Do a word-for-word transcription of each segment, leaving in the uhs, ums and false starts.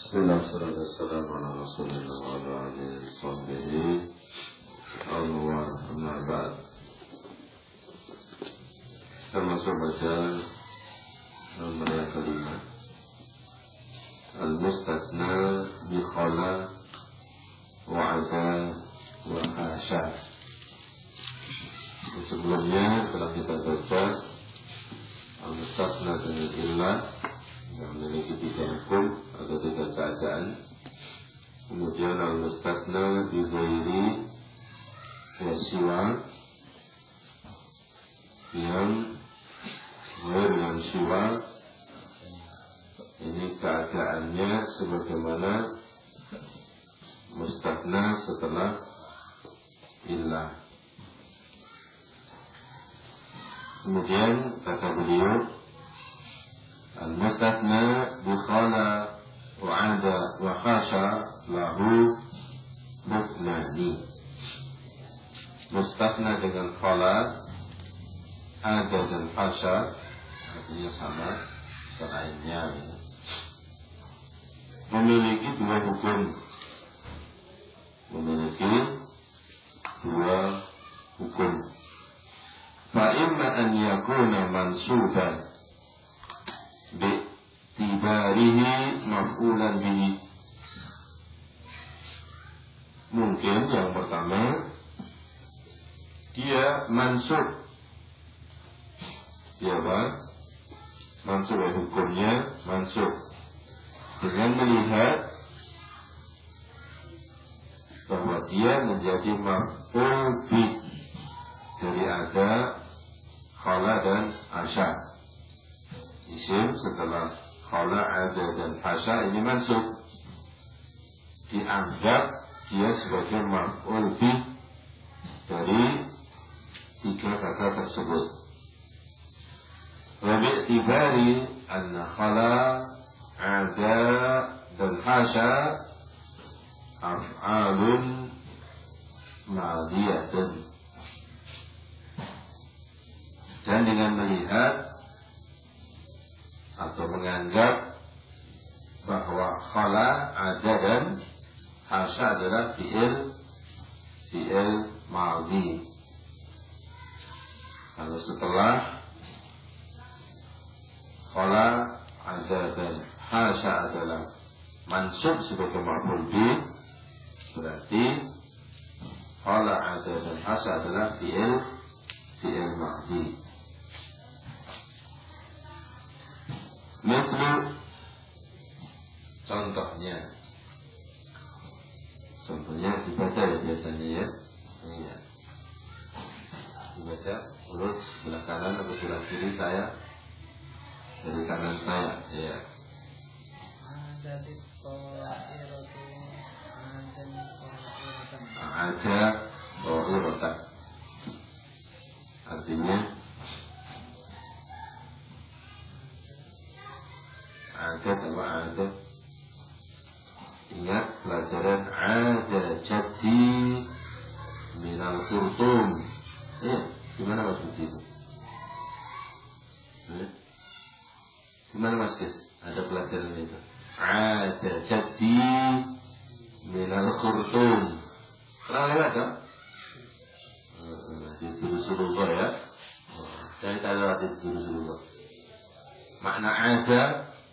Bismillah, salatu wassalamu ala rasulillah wa ala alihi wa sahbihi Allah amma ba'd. Termasuk baca nomor yang kelima, Al-Mustathna bi khala wa ada wa hasya. Sebelumnya telah kita baca Al-Mustathna dengan illah yang memiliki tiga hukum atau tiga keadaan. Kemudian al-mustathna bi ghairi wa siwa, yang ghair yang siwa ini keadaannya sebagaimana mustathna setelah illah. Kemudian kata beliau, al-mustathna bi khala wa ada wa khasha lahu mutnani. Mustathna dengan khala, ada dan khasha artinya sama, selainnya memiliki dua hukum. Memiliki dua hukum. Fa imma an yakuna mansuban bi'tibarihi maf'ulan bihi. Mungkin yang pertama, dia mansub. Dia apa? Mansub, hukumnya mansub dengan melihat bahwa dia menjadi maf'ul bih dari ada khala dan hasya. Isim setelah khala, ada dan hasya ini mansub, dianggap dia sebagai maf'ul bih dari tiga kata tersebut. Wa bi'tibari anna khala, ada dan hasya af'alun madiyatun, dan dengan melihat atau menganggap bahwa khala, ada dan hasya adalah fi'il fi'il madhi. Kalau setelah khala, ada dan hasya adalah mansub sebagai maf'ul bih, berarti khala, ada dan hasya adalah fi'il fi'il madhi. Mislu, contohnya, contohnya dibaca ya biasanya ya. Iya. Dibaca urut sebelah kanan atau sebelah kiri saya, dari kanan saya. Ya. Ada rotan. Artinya ada sama ada. Ingat pelajaran ada jati minal khurtum. Ya, gimana Mas Budi? Eh? Gimana Mas Budi? Ada pelajaran itu. Ada jati minal khurtum. Pernah lewat kan? Di Durus-Durus ya. Saya tak lewat di Durus-Durus. Makna ada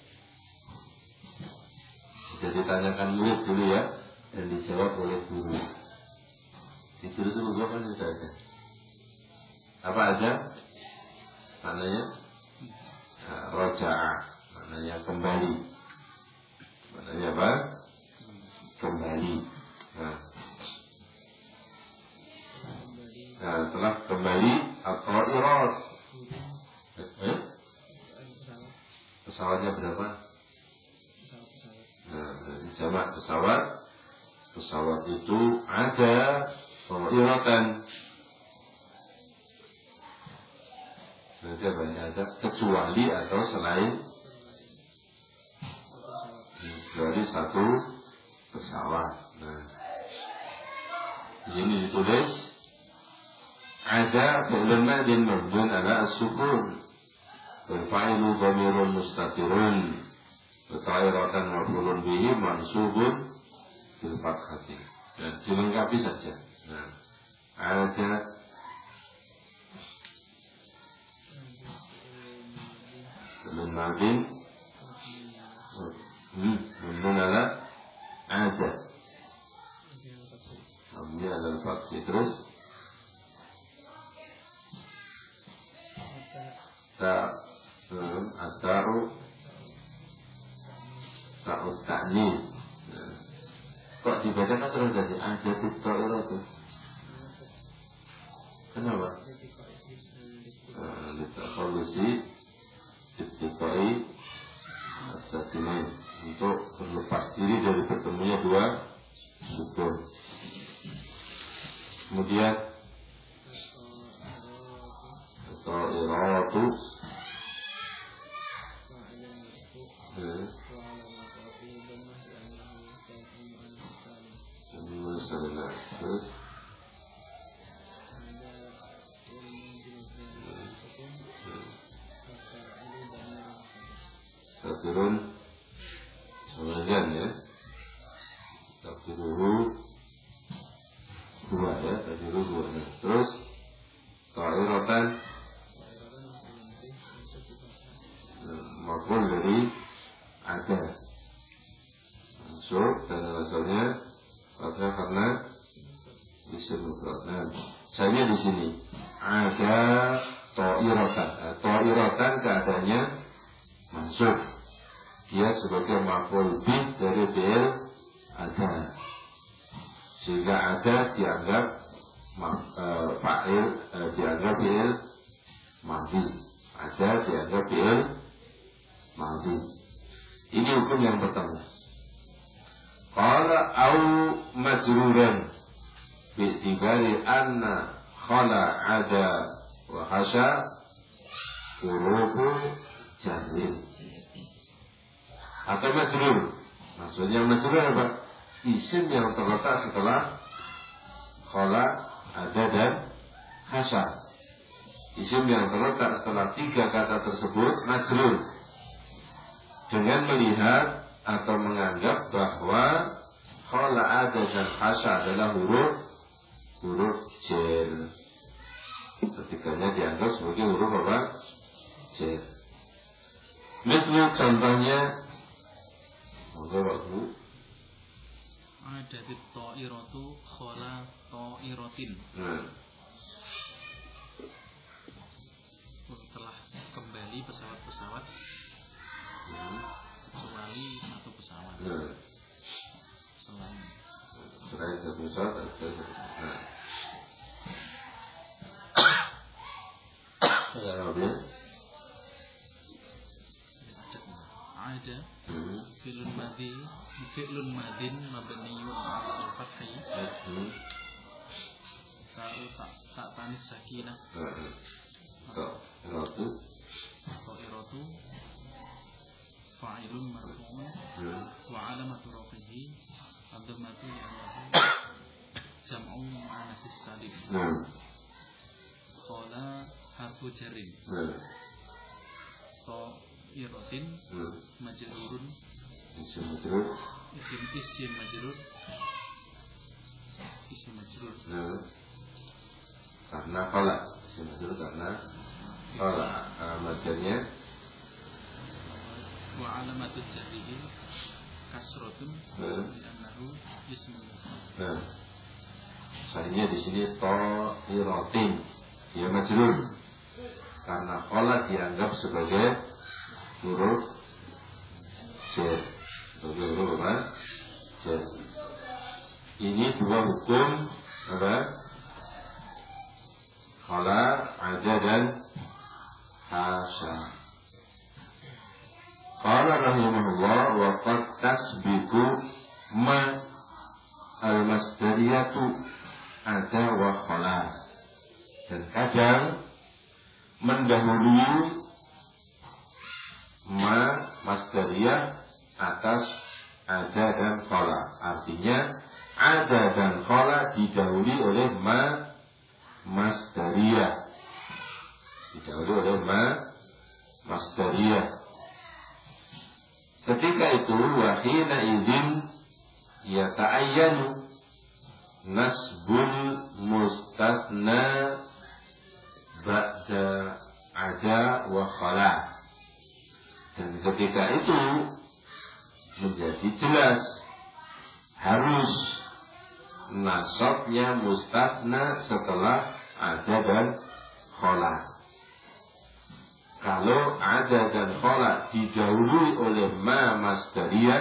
bisa ditanyakan murid dulu ya, dan dijawab oleh guru. Di Durus-Durus kan sudah ada. Apa aja? Maknanya nah, roja'a, maknanya kembali. Maknanya apa? Kembali. Nah, nah setelah kembali atau iras, eh? Pesawatnya berapa? Nah, dari jamak pesawat, pesawat itu ada iratan. Berarti banyak ada kecuali atau selain, kecuali satu pesawat. Nah, di sini ditulis ada fi'lun madin mabdun ala as-sukun wal fa'ilu dhamirun mustatirun ta'iratan maf'ulun bihi mansubun bil fathati. Dan dilengkapi saja. Nah, ada min madin hmm, min ala ada. Ini adalah faksi terus ta hmm, atau ta'u ta'nis. Kok dibacakan terus jadi ada ta'irah itu? Kenapa? Litakhalusi istiqai as-sakinain, untuk berlepas diri dari bertemunya dua sukun. Kemudian ta'iratu terus Takdirun Kemudian ya Takdiruhu Dua ya Takdiruhu dua ya. Terus ta'iratan Maf'ul dari ada Mansub dan alasannya Padahal karena isim mufrad. Nah, saya di sini ada ta'iratan. Ta'iratan keadaannya mansub. Dia sebagai maf'ul bih dari fi'il ada. Sehingga ada dianggap uh, fa'il uh, dianggap fi'il madhi. Ada dianggap fi'il madhi. Ini hukum yang pertama. Qala au majruran bi'tibari anna khala ada wa hasha hurufu jarrin. Atau majrur. Maksudnya majrur apa? Isim yang terletak setelah khala, ada dan hasha. Isim yang terletak setelah tiga kata tersebut majrur. Dengan melihat atau menganggap bahwa khala ada dan hasha adalah huruf huruf jar. Ketiganya dianggap sebagai huruf apa? Jar. Misal contohnya, monggo waktu. Ada di ta'iratu khala ta'iratin. Hmm. Setelah kembali pesawat-pesawat. Hmm. Kecuali satu pesawat. Hmm. Selain Selain satu pesawat ada satu. Nah. Ada apa? Ada fi'lun madhi fi'lun madhin mabniyun 'ala al-fathi. Ta'u ta' tanis sakinah. Ta'iratu Ta'iratu fa'ilun marfu'un wa 'alamatu rafihi ad-dhammatu li'annahu jam'u mu'annats salim. Qala harfu jarrin. Ta'iratin majrurun isim majrur isim isim majrur isim majrur karena qala isim majrur karena qala alamatnya wa alamatu jarrihi kasratun li'annahu ismun mufrad. Nah, misalnya di sini ta'iratin dia majrur karena qala dianggap sebagai huruf jar, sebagai huruf apa? Jar. Ini dua hukum apa? Qala, ada dan hasya. Qala rahimahullah wa qad tasbiqu ma al-masdariyatu ada wa qala. Dan kadang mendahului ma masdariyah atas ada dan qala. Artinya ada dan qala didahului oleh ma masdariyah. Didahului oleh ma masdariyah. Ketika itu wahina idzin yata'ayyanu nasbul mustathna ba'da ada wa khala. Dan ketika itu menjadi jelas harus nasabnya mustathna setelah ada dan khala. Kalau ada dan khala didahului oleh ma masdariyah,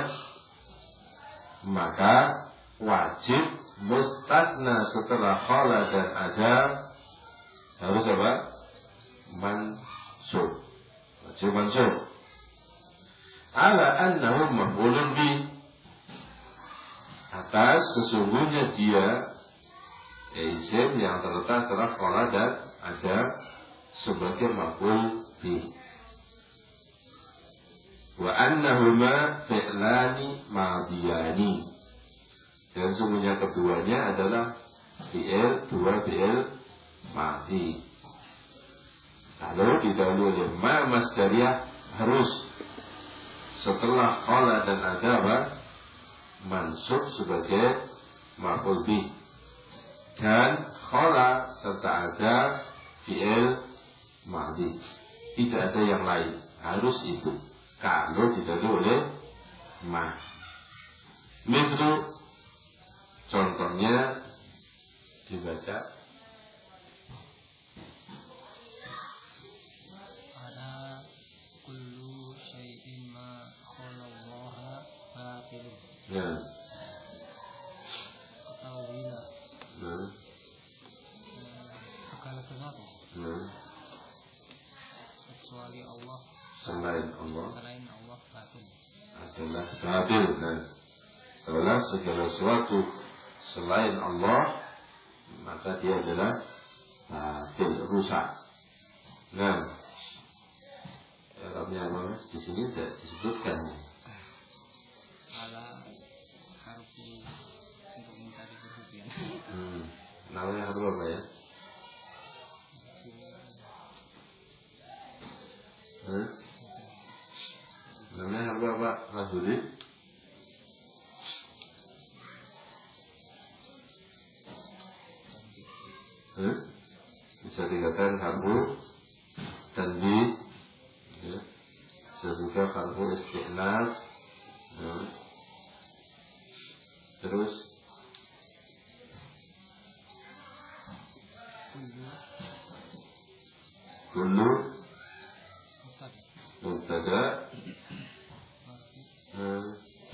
maka wajib mustathna setelah khala dan ada harus apa? Mansub. Wajib mansub. Ala annahu maf'ulun bi, atas sesungguhnya dia isim yang terletak setelah khala dan ada sebagai maf'ul bi. Wa annahuma fi'lani madiyani, dan sesungguhnya keduanya adalah fi'il, dua fi'il madi. Kalau didahului oleh ma masdariyah harus setelah khala dan ada apa? Mansub sebagai maf'ul bi. Dan khala serta ada fi'il madi. Tidak ada yang lain, harus itu. Kalau didahului oleh ma. Misal contohnya dibaca ada kullu syai'in ma khalallaha batilun. Ya. Ketahuilah. Nah. Segala sesuatu. Nah. Kecuali Allah. Selain Allah. Selain Allah batil. Adalah batil. Nah. Adalah segala sesuatu selain Allah, maka dia adalah batil, rusak. Nah, Arabnya apa? Di sini tidak disebutkan. Ala harfi untuk mencari kesucian. Hmm. Namanya harus apa ya? Hmm? Namanya harus apa, Rasuli? Hmm? Bisa dikatakan harfu tanbih, ya. Bisa juga harfu isti'naf, ya. Terus kullu mubtada, hmm.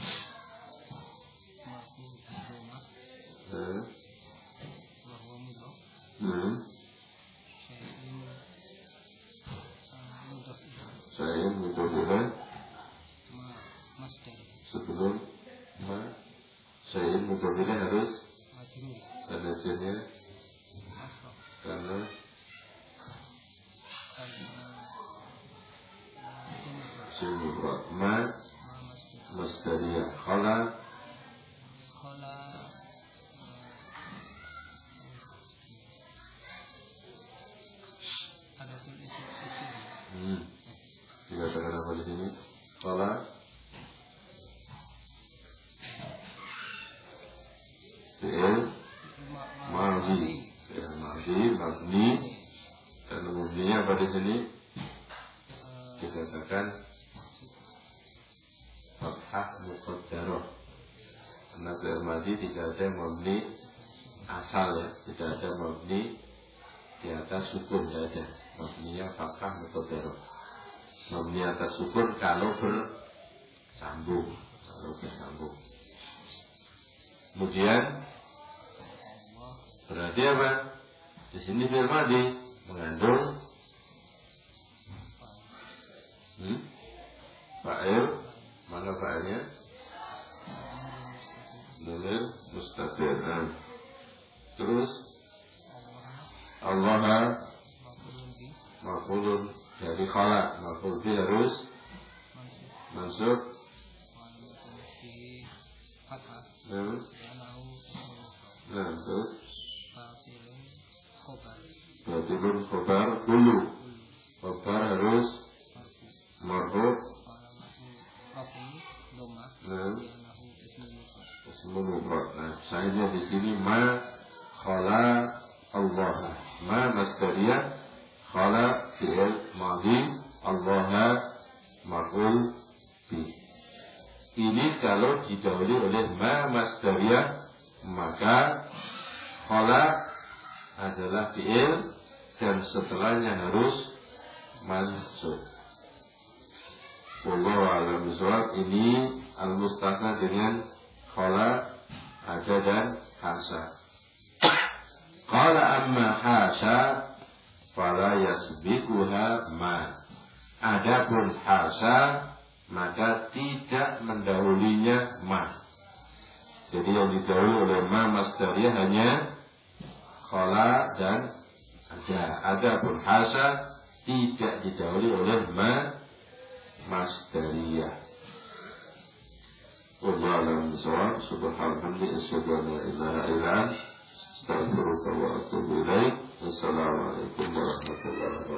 Hmm. Hmm. Saya mudhofan sebelum ma, saya mudhofan harus tandanya karena simulrat ma masdariyah khala khala ada tulis istilah. Hmm. Dikatakan apa di sini? Khala fi'il madhi, fi'il madhi mabni, dan mabninya apa di sini? Dikatakan fathah muqaddarah. Karena fi'il madhi tidak ada mabni asal, ya, tidak ada mabni di atas sukun, tidak ada. Mabninya fathah muqaddarah. Mabni atas sukun kalau bersambung, kalau bersambung. Kemudian berarti apa? Di sini fi'il madhi mengandung hmm? fa'il. Mana fa'ilnya? Dhamir mustatir. Nah. Terus Allah maf'ulun dari khala, maf'ul bi harus mansub. Nah, nah terus batilun khobar kullu, khobar harus marfu mufrad. Nah, saya di sini ma khala Allah. Ma masdariyah, khala fi'il madhi, Allah maf'ul bi. Ini kalau didahului oleh ma masdariyah, maka khala adalah fi'il dan setelahnya harus mansub. Wallahu a'lam bishawab. Ini al-mustasna dengan khala ada dan hasha. Qala amma hasha fala yasbiquha ma. Adapun hasha maka tidak mendahulinya ma. Jadi yang didahului oleh ma masdariyah hanya khala dan ada. Adapun hasha tidak didahului oleh ma masdariyah. Wallahu a'lam bishawab. Subhanallah, asyhadu an la ilaha illa anta, astaghfiruka wa atubu ilaik. Assalamualaikum warahmatullahi wabarakatuh.